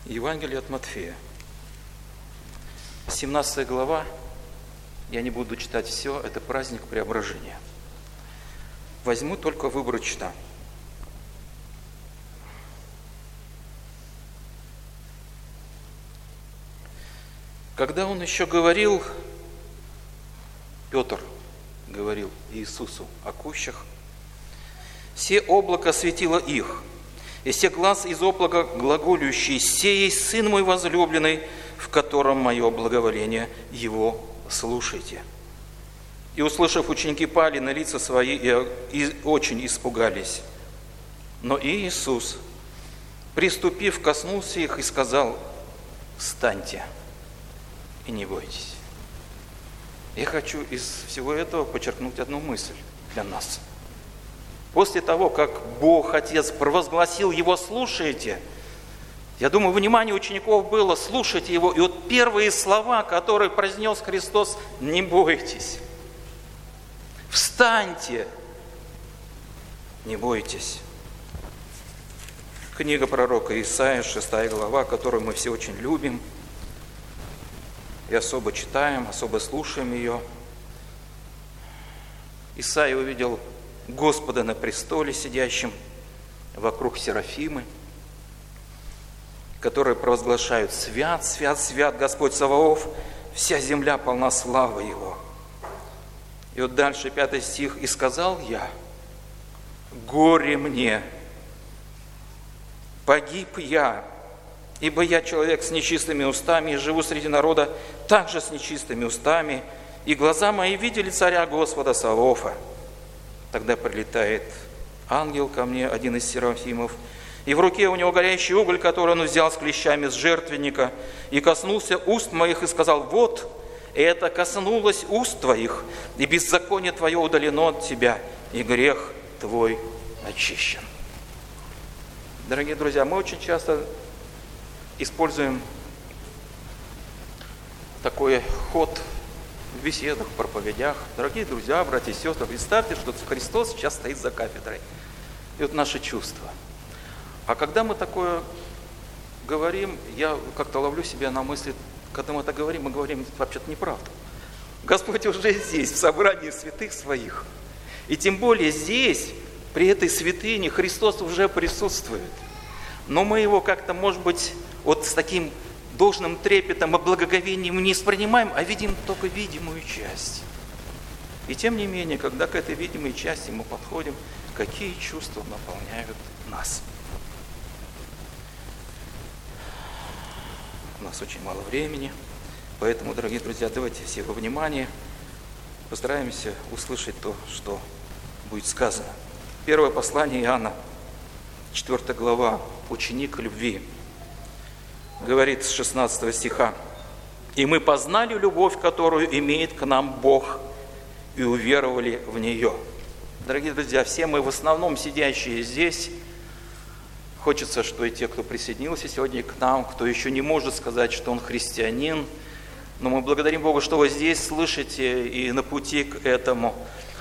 Евангелие от Матфея, 17 глава, я не буду читать все, это праздник Преображения. Возьму только выборочно. Когда он еще говорил, Петр говорил Иисусу о кущах, «Се облако светило их, и се глаз из облака глаголющий, сей есть Сын мой возлюбленный, в котором мое благоволение, его слушайте». И, услышав, ученики пали на лица свои и очень испугались. Но Иисус, приступив, коснулся их и сказал: «Встаньте и не бойтесь». Я хочу из всего этого подчеркнуть одну мысль для нас. После того, как Бог Отец провозгласил Его «слушайте», я думаю, внимание учеников было «слушайте Его». И вот первые слова, которые произнес Христос: «Не бойтесь, встаньте, не бойтесь». Книга пророка Исаии, 6 глава, которую мы все очень любим и особо читаем, особо слушаем ее. Исаия увидел Господа на престоле сидящим, вокруг серафимы, которые провозглашают: «Свят, свят, свят Господь Саваоф, вся земля полна славы Его». И вот дальше 5 стих: «И сказал я: горе мне, погиб я, ибо я человек с нечистыми устами, и живу среди народа также с нечистыми устами, и глаза мои видели царя Господа Саваофа». Тогда прилетает ангел ко мне, один из серафимов, и в руке у него горящий уголь, который он взял с клещами с жертвенника, и коснулся уст моих и сказал: «Вот, это коснулось уст твоих, и беззаконие твое удалено от тебя, и грех твой очищен». Дорогие друзья, мы очень часто используем такой ход в беседах, в проповедях. Дорогие друзья, братья и сестры, представьте, что Христос сейчас стоит за кафедрой. И вот наши чувства. А когда мы такое говорим, я как-то ловлю себя на мысли, когда мы это говорим, мы говорим вообще-то неправду. Господь уже здесь, в собрании святых своих. И тем более здесь, при этой святыне, Христос уже присутствует. Но мы его как-то, может быть, вот с таким должным трепетом и благоговением не воспринимаем, а видим только видимую часть. И тем не менее, когда к этой видимой части мы подходим, какие чувства наполняют нас? У нас очень мало времени, поэтому, дорогие друзья, давайте все во внимание, постараемся услышать то, что будет сказано. Первое послание Иоанна, 4 глава, ученик любви, говорит с 16 стиха: «И мы познали любовь, которую имеет к нам Бог, и уверовали в нее». Дорогие друзья, все мы в основном сидящие здесь, хочется, что и те, кто присоединился сегодня к нам, кто еще не может сказать, что он христианин, но мы благодарим Бога, что вы здесь слышите и на пути к этому.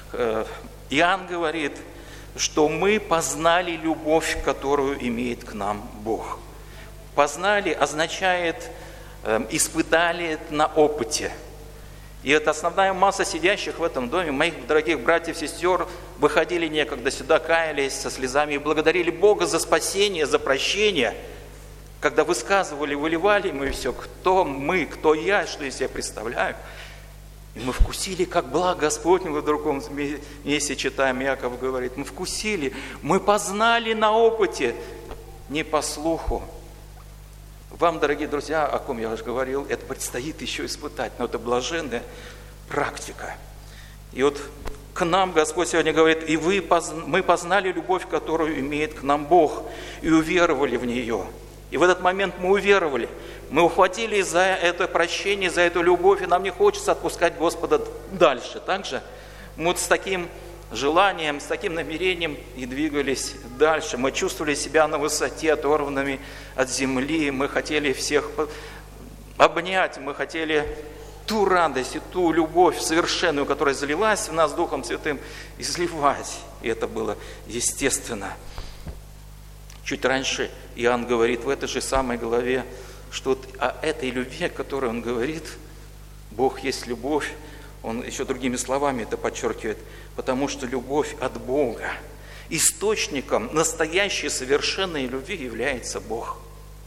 Иоанн говорит, что мы познали любовь, которую имеет к нам Бог. Познали означает испытали на опыте. И это основная масса сидящих в этом доме, моих дорогих братьев и сестер, выходили некогда сюда, каялись со слезами и благодарили Бога за спасение, за прощение. Когда высказывали, выливали мы все, кто мы, кто я, что я себе представляю. И мы вкусили, как благ Господень, в другом месте читаем, Иаков говорит, мы вкусили, мы познали на опыте, не по слуху. Вам, дорогие друзья, о ком я уже говорил, это предстоит еще испытать, но это блаженная практика. И вот к нам Господь сегодня говорит, и мы познали любовь, которую имеет к нам Бог, и уверовали в нее. И в этот момент мы уверовали, мы ухватились за это прощение, за эту любовь, и нам не хочется отпускать Господа дальше. Также мы вот с таким желанием, с таким намерением и двигались дальше. Мы чувствовали себя на высоте, оторванными от земли. Мы хотели всех обнять, мы хотели ту радость и ту любовь совершенную, которая залилась в нас Духом Святым, изливать. И это было естественно. Чуть раньше Иоанн говорит в этой же самой главе, что вот о этой любви, о которой он говорит, Бог есть любовь, он еще другими словами это подчеркивает, потому что любовь от Бога. Источником настоящей совершенной любви является Бог.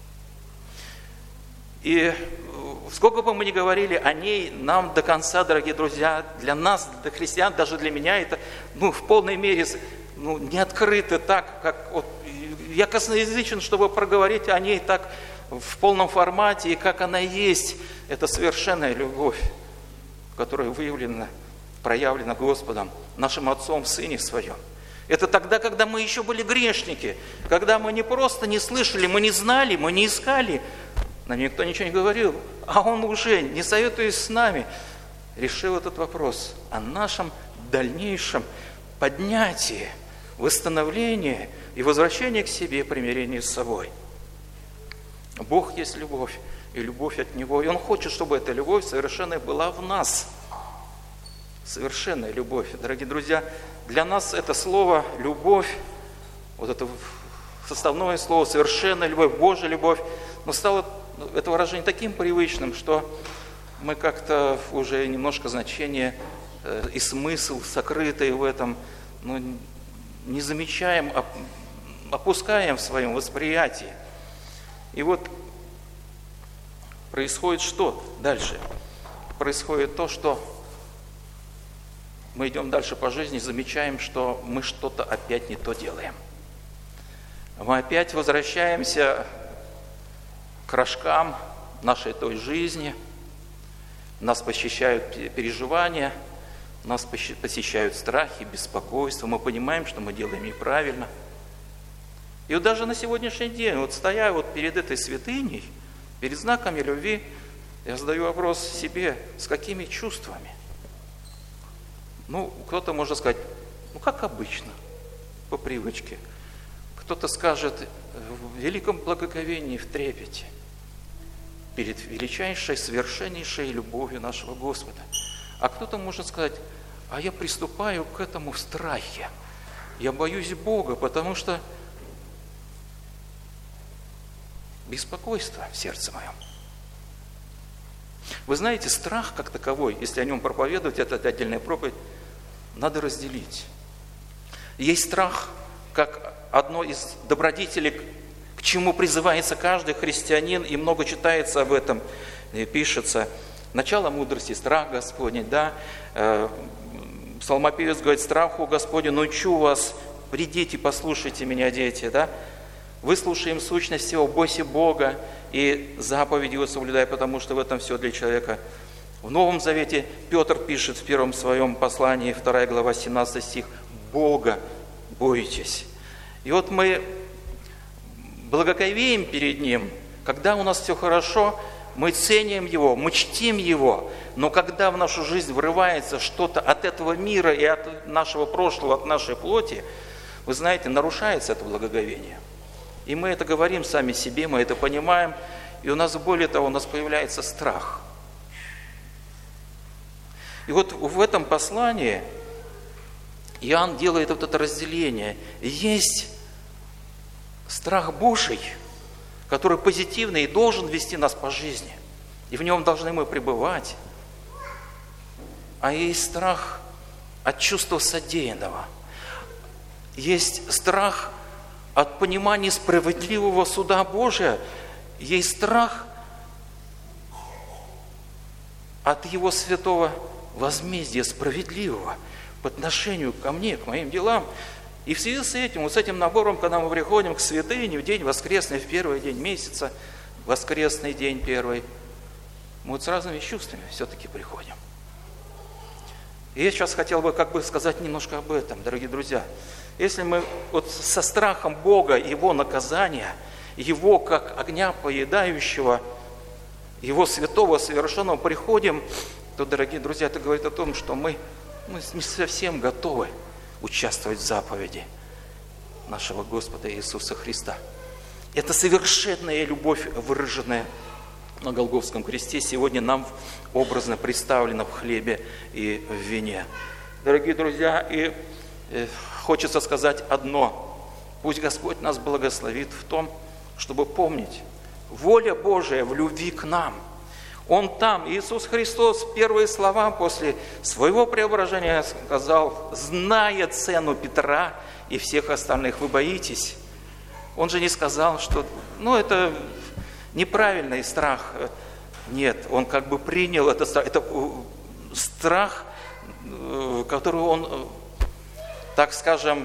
И сколько бы мы ни говорили о ней, нам до конца, дорогие друзья, для нас, для христиан, даже для меня это в полной мере не открыто так, как вот, я косноязычен, чтобы проговорить о ней так в полном формате, и как она есть. Это совершенная любовь, которая выявлена, проявлена Господом, нашим Отцом в Сыне Своем. Это тогда, когда мы еще были грешники, когда мы не просто не слышали, мы не знали, мы не искали, нам никто ничего не говорил, а Он уже, не советуясь с нами, решил этот вопрос о нашем дальнейшем поднятии, восстановлении и возвращении к себе, примирении с собой. Бог есть любовь, и любовь от Него. И Он хочет, чтобы эта любовь совершенная была в нас. Совершенная любовь. Дорогие друзья, для нас это слово «любовь», вот это составное слово «совершенная любовь», «Божья любовь», но стало это выражение таким привычным, что мы как-то уже немножко значение и смысл, сокрытый в этом, не замечаем, опускаем в своем восприятии. И вот происходит что дальше? Происходит то, что мы идем дальше по жизни, замечаем, что мы что-то опять не то делаем. Мы опять возвращаемся к рожкам нашей той жизни, нас посещают переживания, нас посещают страхи, беспокойство, мы понимаем, что мы делаем неправильно. И вот даже на сегодняшний день, вот стоя вот перед этой святыней, перед знаками любви, я задаю вопрос себе, с какими чувствами? Кто-то может сказать, как обычно, по привычке. Кто-то скажет, в великом благоговении, в трепете, перед величайшей, совершеннейшей любовью нашего Господа. А кто-то может сказать, а я приступаю к этому в страхе. Я боюсь Бога, потому что беспокойство в сердце моем. Вы знаете, страх как таковой, если о нем проповедовать, это отдельная проповедь, надо разделить. Есть страх, как одно из добродетелей, к чему призывается каждый христианин, и много читается об этом, и пишется. Начало мудрости, страх Господень, да. Псалмопевец говорит, страху Господень, научу вас, придите, послушайте меня, дети, да. Выслушаем сущность всего, бойся Бога и заповеди Его соблюдай, потому что в этом все для человека. В Новом Завете Петр пишет в первом своем послании, 2 глава, 17 стих, Бога бойтесь. И вот мы благоговеем перед Ним, когда у нас все хорошо, мы ценим Его, мы чтим Его, но когда в нашу жизнь врывается что-то от этого мира и от нашего прошлого, от нашей плоти, вы знаете, нарушается это благоговение. И мы это говорим сами себе, мы это понимаем, и у нас, более того, у нас появляется страх. И вот в этом послании Иоанн делает вот это разделение. Есть страх Божий, который позитивный и должен вести нас по жизни, и в нем должны мы пребывать. А есть страх от чувства содеянного. Есть страх от понимания справедливого суда Божия, есть страх от Его святого возмездия справедливого по отношению ко мне, к моим делам. И в связи с этим, вот с этим набором, когда мы приходим к святыне в день воскресный, в первый день месяца, воскресный день первый, мы вот с разными чувствами все-таки приходим. И я сейчас хотел бы сказать немножко об этом, дорогие друзья. Если мы вот со страхом Бога, Его наказания, Его как огня поедающего, Его святого, совершенного приходим, то, дорогие друзья, это говорит о том, что мы не совсем готовы участвовать в заповеди нашего Господа Иисуса Христа. Это совершенная любовь, выраженная на Голгофском кресте, сегодня нам образно представлена в хлебе и в вине. Дорогие друзья, и хочется сказать одно. Пусть Господь нас благословит в том, чтобы помнить, воля Божия в любви к нам. Он там, Иисус Христос, первые слова после своего преображения сказал, зная цену Петра и всех остальных, вы боитесь. Он же не сказал, что, это неправильный страх. Нет, он как бы принял этот страх. Это страх, который он, так скажем,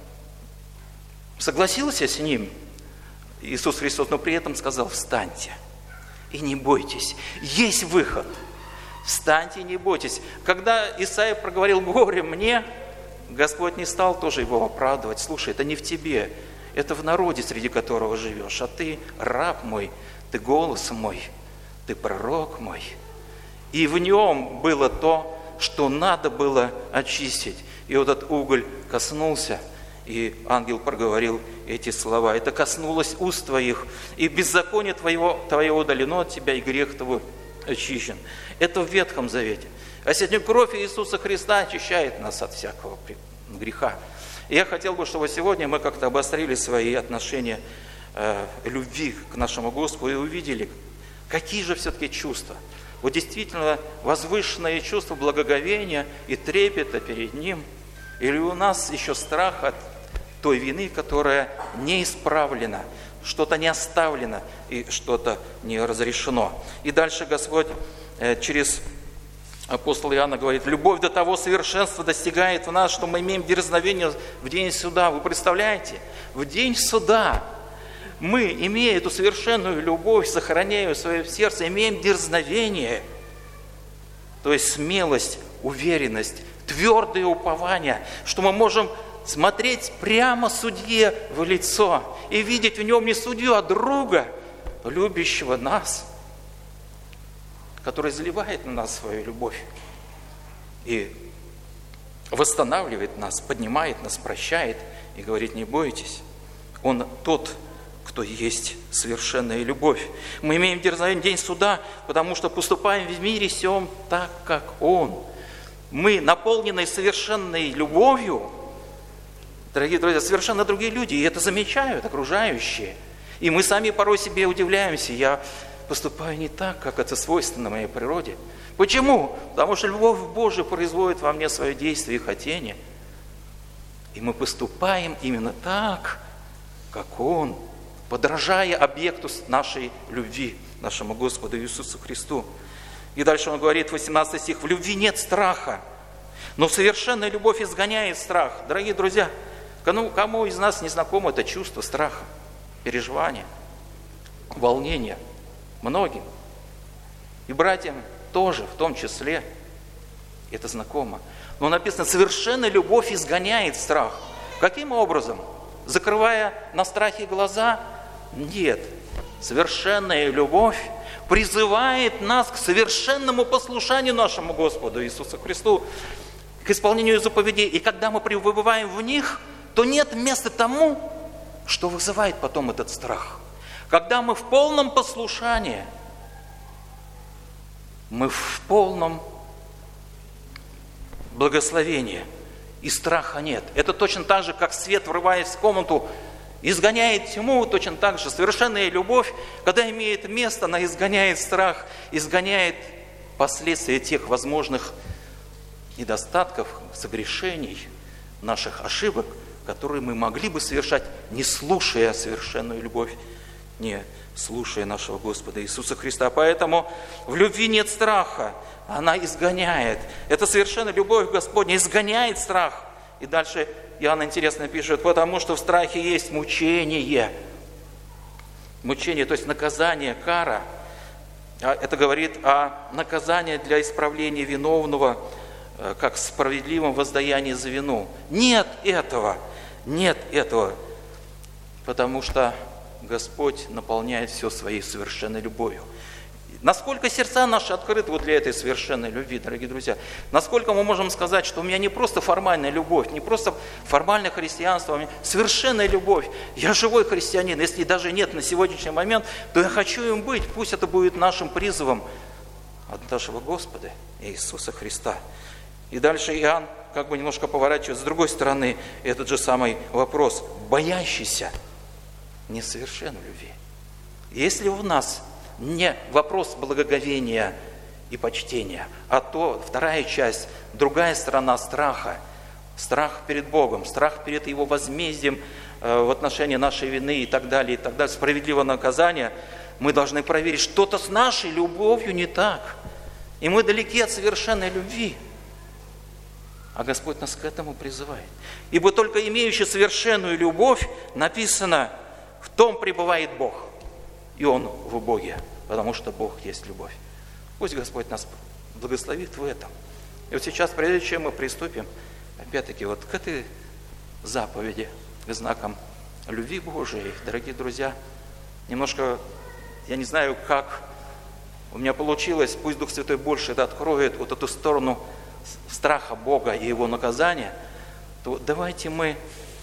согласился с ним, Иисус Христос, но при этом сказал, встаньте и не бойтесь. Есть выход. Встаньте и не бойтесь. Когда Исаия проговорил горе мне, Господь не стал тоже его оправдывать. Слушай, это не в тебе, это в народе, среди которого живешь. А ты раб мой, ты голос мой, ты пророк мой. И в нем было то, что надо было очистить. И вот этот уголь коснулся, и ангел проговорил эти слова. Это коснулось уст твоих, и беззаконие твое удалено от тебя, и грех твой очищен. Это в Ветхом Завете. А сегодня кровь Иисуса Христа очищает нас от всякого греха. И я хотел бы, чтобы сегодня мы как-то обострили свои отношения любви к нашему Господу и увидели, какие же все-таки чувства. Вот действительно возвышенные чувства благоговения и трепета перед Ним. Или у нас еще страх от той вины, которая не исправлена, что-то не оставлено и что-то не разрешено. И дальше Господь через апостола Иоанна говорит, любовь до того совершенства достигает в нас, что мы имеем дерзновение в день суда. Вы представляете? В день суда мы, имея эту совершенную любовь, сохраняя ее в своем сердце, имеем дерзновение, то есть смелость, уверенность, твердое упование, что мы можем смотреть прямо судье в лицо и видеть в нем не судью, а друга, любящего нас, который заливает на нас свою любовь и восстанавливает нас, поднимает нас, прощает и говорит, не бойтесь, Он тот, кто есть совершенная любовь. Мы имеем дерзновение в день суда, потому что поступаем в мире сем так, как Он. Мы, наполненные совершенной любовью, дорогие друзья, совершенно другие люди, и это замечают окружающие. И мы сами порой себе удивляемся, я поступаю не так, как это свойственно моей природе. Почему? Потому что любовь Божия производит во мне свое действие и хотение. И мы поступаем именно так, как Он, подражая объекту нашей любви, нашему Господу Иисусу Христу. И дальше он говорит, 18 стих, в любви нет страха, но совершенная любовь изгоняет страх. Дорогие друзья, кому из нас не знакомо это чувство страха, переживания, волнения? Многим. И братьям тоже, в том числе, это знакомо. Но написано, совершенная любовь изгоняет страх. Каким образом? Закрывая на страхе глаза? Нет. Совершенная любовь призывает нас к совершенному послушанию нашему Господу Иисусу Христу, к исполнению заповедей. И когда мы пребываем в них, то нет места тому, что вызывает потом этот страх. Когда мы в полном послушании, мы в полном благословении, и страха нет. Это точно так же, как свет, врываясь в комнату, изгоняет тьму, точно так же совершенная любовь, когда имеет место, она изгоняет страх, изгоняет последствия тех возможных недостатков, согрешений, наших ошибок, которые мы могли бы совершать, не слушая совершенную любовь, не слушая нашего Господа Иисуса Христа. Поэтому в любви нет страха, она изгоняет. Это совершенно любовь Господня изгоняет страх. И дальше Иоанн интересно пишет, потому что в страхе есть мучение. Мучение, то есть наказание, кара. Это говорит о наказании для исправления виновного, как справедливом воздаянии за вину. Нет этого, потому что Господь наполняет все своей совершенной любовью. Насколько сердца наши открыты вот для этой совершенной любви, дорогие друзья? Насколько мы можем сказать, что у меня не просто формальная любовь, не просто формальное христианство, а у меня совершенная любовь. Я живой христианин. Если даже нет на сегодняшний момент, то я хочу им быть. Пусть это будет нашим призывом от нашего Господа Иисуса Христа. И дальше Иоанн как бы немножко поворачиваю с другой стороны этот же самый вопрос. Боящийся несовершен в любви. Если у нас не вопрос благоговения и почтения, а то вторая часть, другая сторона страха, страх перед Богом, страх перед Его возмездием в отношении нашей вины и так далее, справедливого наказания, мы должны проверить, что-то с нашей любовью не так. И мы далеки от совершенной любви. А Господь нас к этому призывает. Ибо только имеющий совершенную любовь, написано, в том пребывает Бог. И Он в Боге, потому что Бог есть любовь. Пусть Господь нас благословит в этом. И вот сейчас, прежде чем мы приступим, опять-таки, вот к этой заповеди, к знакам любви Божией, дорогие друзья, немножко, я не знаю, как у меня получилось, пусть Дух Святой больше это откроет, вот эту сторону страха Бога и Его наказания, то давайте мы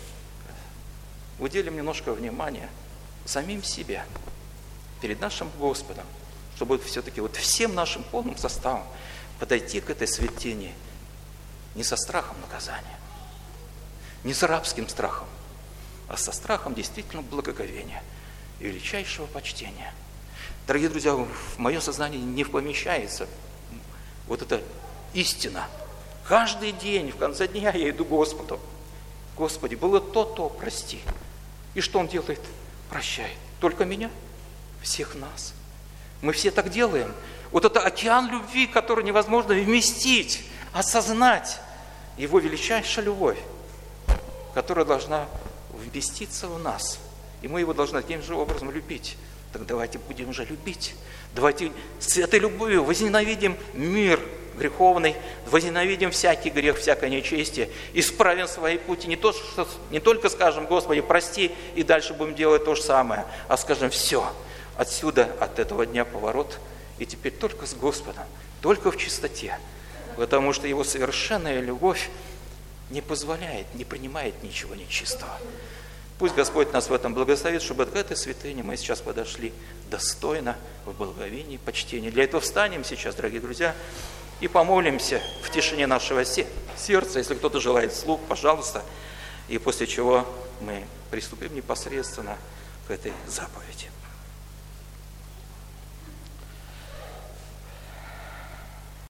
уделим немножко внимания самим себе, перед нашим Господом, чтобы все-таки вот всем нашим полным составом подойти к этой святыне не со страхом наказания, не с рабским страхом, а со страхом действительно благоговения и величайшего почтения. Дорогие друзья, в мое сознание не помещается вот эта истина. Каждый день, в конце дня я иду к Господу. Господи, было то, прости. И что Он делает? Прощает. Только меня? Всех нас. Мы все так делаем. Вот это океан любви, который невозможно вместить, осознать. Его величайшая любовь, которая должна вместиться в нас. И мы Его должны таким же образом любить. Так давайте будем же любить. Давайте с этой любовью возненавидим мир греховный, возненавидим всякий грех, всякое нечестие, исправим свои пути. Не только скажем, Господи, прости, и дальше будем делать то же самое, а скажем, все, отсюда, от этого дня поворот, и теперь только с Господом, только в чистоте, потому что Его совершенная любовь не позволяет, не принимает ничего нечистого. Пусть Господь нас в этом благословит, чтобы к этой святыне мы сейчас подошли достойно, в благоговении и почтении. Для этого встанем сейчас, дорогие друзья, и помолимся в тишине нашего сердца. Если кто-то желает вслух, пожалуйста. И после чего мы приступим непосредственно к этой заповеди.